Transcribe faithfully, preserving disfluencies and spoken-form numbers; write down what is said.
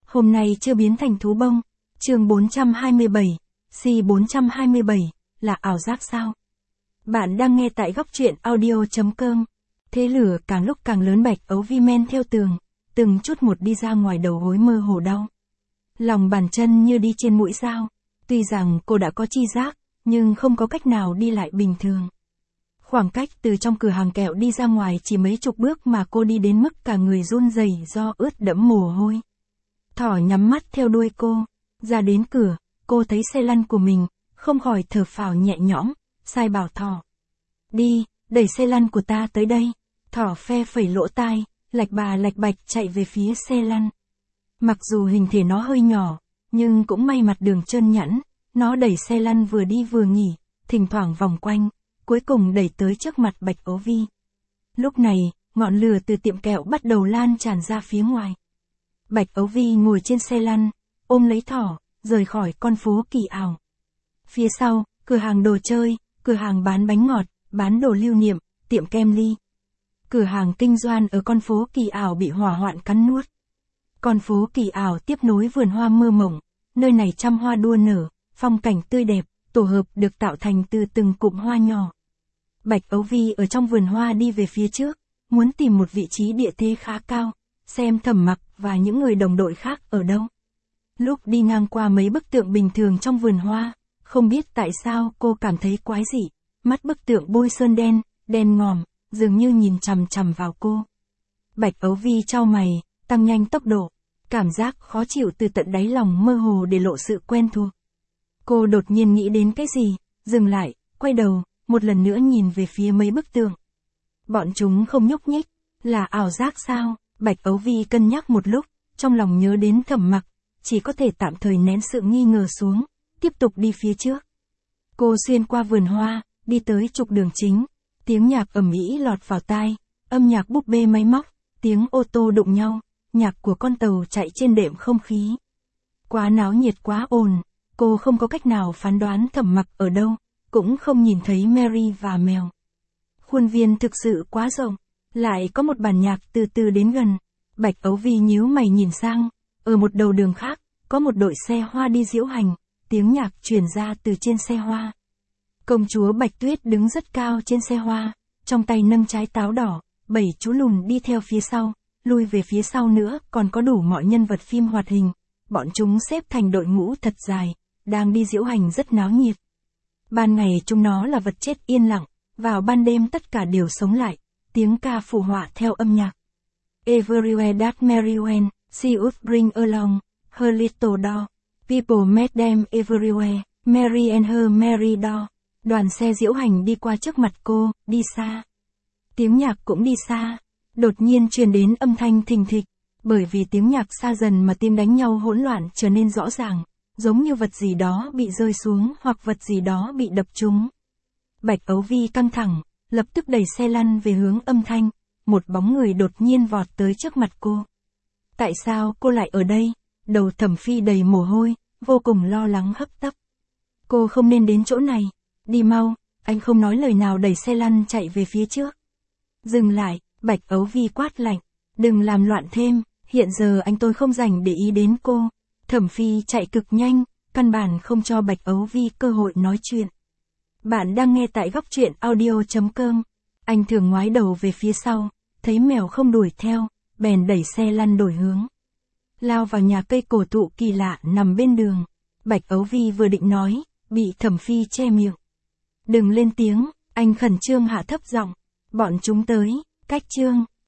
Hôm nay chưa biến thành thú bông. Chương bốn trăm hai mươi bảy, C bốn trăm hai mươi bảy, là ảo giác sao? Bạn đang nghe tại góc truyện audio.com. Thế lửa càng lúc càng lớn, Bạch Ấu Vi men theo tường, từng chút một đi ra ngoài, đầu gối mơ hồ đau. Lòng bàn chân như đi trên mũi dao. Tuy rằng cô đã có chi giác, nhưng không có cách nào đi lại bình thường. Khoảng cách từ trong cửa hàng kẹo đi ra ngoài chỉ mấy chục bước mà cô đi đến mức cả người run rẩy do ướt đẫm mồ hôi. Thỏ nhắm mắt theo đuôi cô. Ra đến cửa, cô thấy xe lăn của mình, không khỏi thở phào nhẹ nhõm, sai bảo Thỏ. Đi, đẩy xe lăn của ta tới đây. Thỏ phe phẩy lỗ tai, lạch bà lạch bạch chạy về phía xe lăn. Mặc dù hình thể nó hơi nhỏ, nhưng cũng may mặt đường trơn nhẵn, nó đẩy xe lăn vừa đi vừa nghỉ, thỉnh thoảng vòng quanh, cuối cùng đẩy tới trước mặt Bạch Ấu Vi. Lúc này, ngọn lửa từ tiệm kẹo bắt đầu lan tràn ra phía ngoài. Bạch Ấu Vi ngồi trên xe lăn, ôm lấy Thỏ, rời khỏi con phố kỳ ảo. Phía sau, cửa hàng đồ chơi, cửa hàng bán bánh ngọt, bán đồ lưu niệm, tiệm kem ly. Cửa hàng kinh doanh ở con phố kỳ ảo bị hỏa hoạn cắn nuốt. Con phố kỳ ảo tiếp nối vườn hoa mơ mộng, nơi này trăm hoa đua nở, phong cảnh tươi đẹp, tổ hợp được tạo thành từ từng cụm hoa nhỏ. Bạch Ấu Vi ở trong vườn hoa đi về phía trước, muốn tìm một vị trí địa thế khá cao, xem Thẩm Mặc và những người đồng đội khác ở đâu. Lúc đi ngang qua mấy bức tượng bình thường trong vườn hoa, không biết tại sao cô cảm thấy quái dị, mắt bức tượng bôi sơn đen, đen ngòm, dường như nhìn chằm chằm vào cô. Bạch Ấu Vi chau mày, tăng nhanh tốc độ, cảm giác khó chịu từ tận đáy lòng mơ hồ để lộ sự quen thuộc. Cô đột nhiên nghĩ đến cái gì, dừng lại, quay đầu, một lần nữa nhìn về phía mấy bức tượng. Bọn chúng không nhúc nhích, là ảo giác sao? Bạch Ấu Vi cân nhắc một lúc, trong lòng nhớ đến Thẩm Mặc, chỉ có thể tạm thời nén sự nghi ngờ xuống, tiếp tục đi phía trước. Cô xuyên qua vườn hoa, đi tới trục đường chính, tiếng nhạc ầm ĩ lọt vào tai, âm nhạc búp bê máy móc, tiếng ô tô đụng nhau, nhạc của con tàu chạy trên đệm không khí. Quá náo nhiệt, quá ồn, cô không có cách nào phán đoán Thẩm Mặc ở đâu, cũng không nhìn thấy Mary và mèo. Khuôn viên thực sự quá rộng, lại có một bản nhạc từ từ đến gần. Bạch Ấu Vi nhíu mày nhìn sang, ở một đầu đường khác, có một đội xe hoa đi diễu hành, tiếng nhạc truyền ra từ trên xe hoa. Công chúa Bạch Tuyết đứng rất cao trên xe hoa, trong tay nâng trái táo đỏ, bảy chú lùn đi theo phía sau, lui về phía sau nữa còn có đủ mọi nhân vật phim hoạt hình, bọn chúng xếp thành đội ngũ thật dài, đang đi diễu hành rất náo nhiệt. Ban ngày chúng nó là vật chết yên lặng, vào ban đêm tất cả đều sống lại, tiếng ca phù họa theo âm nhạc. Everywhere that Mary went, she would bring along her little doll. People met them everywhere, Mary and her merry doll. Đoàn xe diễu hành đi qua trước mặt cô, đi xa. Tiếng nhạc cũng đi xa. Đột nhiên truyền đến âm thanh thình thịch, bởi vì tiếng nhạc xa dần mà tiếng đánh nhau hỗn loạn trở nên rõ ràng, giống như vật gì đó bị rơi xuống hoặc vật gì đó bị đập trúng. Bạch Ấu Vi căng thẳng, lập tức đẩy xe lăn về hướng âm thanh, một bóng người đột nhiên vọt tới trước mặt cô. Tại sao cô lại ở đây? Đầu Thẩm Phi đầy mồ hôi, vô cùng lo lắng hấp tấp. Cô không nên đến chỗ này, đi mau, anh không nói lời nào đẩy xe lăn chạy về phía trước. Dừng lại, Bạch Ấu Vi quát lạnh, đừng làm loạn thêm, hiện giờ anh tôi không rảnh để ý đến cô. Thẩm Phi chạy cực nhanh, căn bản không cho Bạch Ấu Vi cơ hội nói chuyện. Bạn đang nghe tại góc truyện audio.com. Anh thường ngoái đầu về phía sau, thấy mèo không đuổi theo, bèn đẩy xe lăn đổi hướng. Lao vào nhà cây cổ thụ kỳ lạ nằm bên đường. Bạch Ấu Vi vừa định nói, bị Thẩm Phi che miệng. Đừng lên tiếng, anh khẩn trương hạ thấp giọng. Bọn chúng tới, cách chương.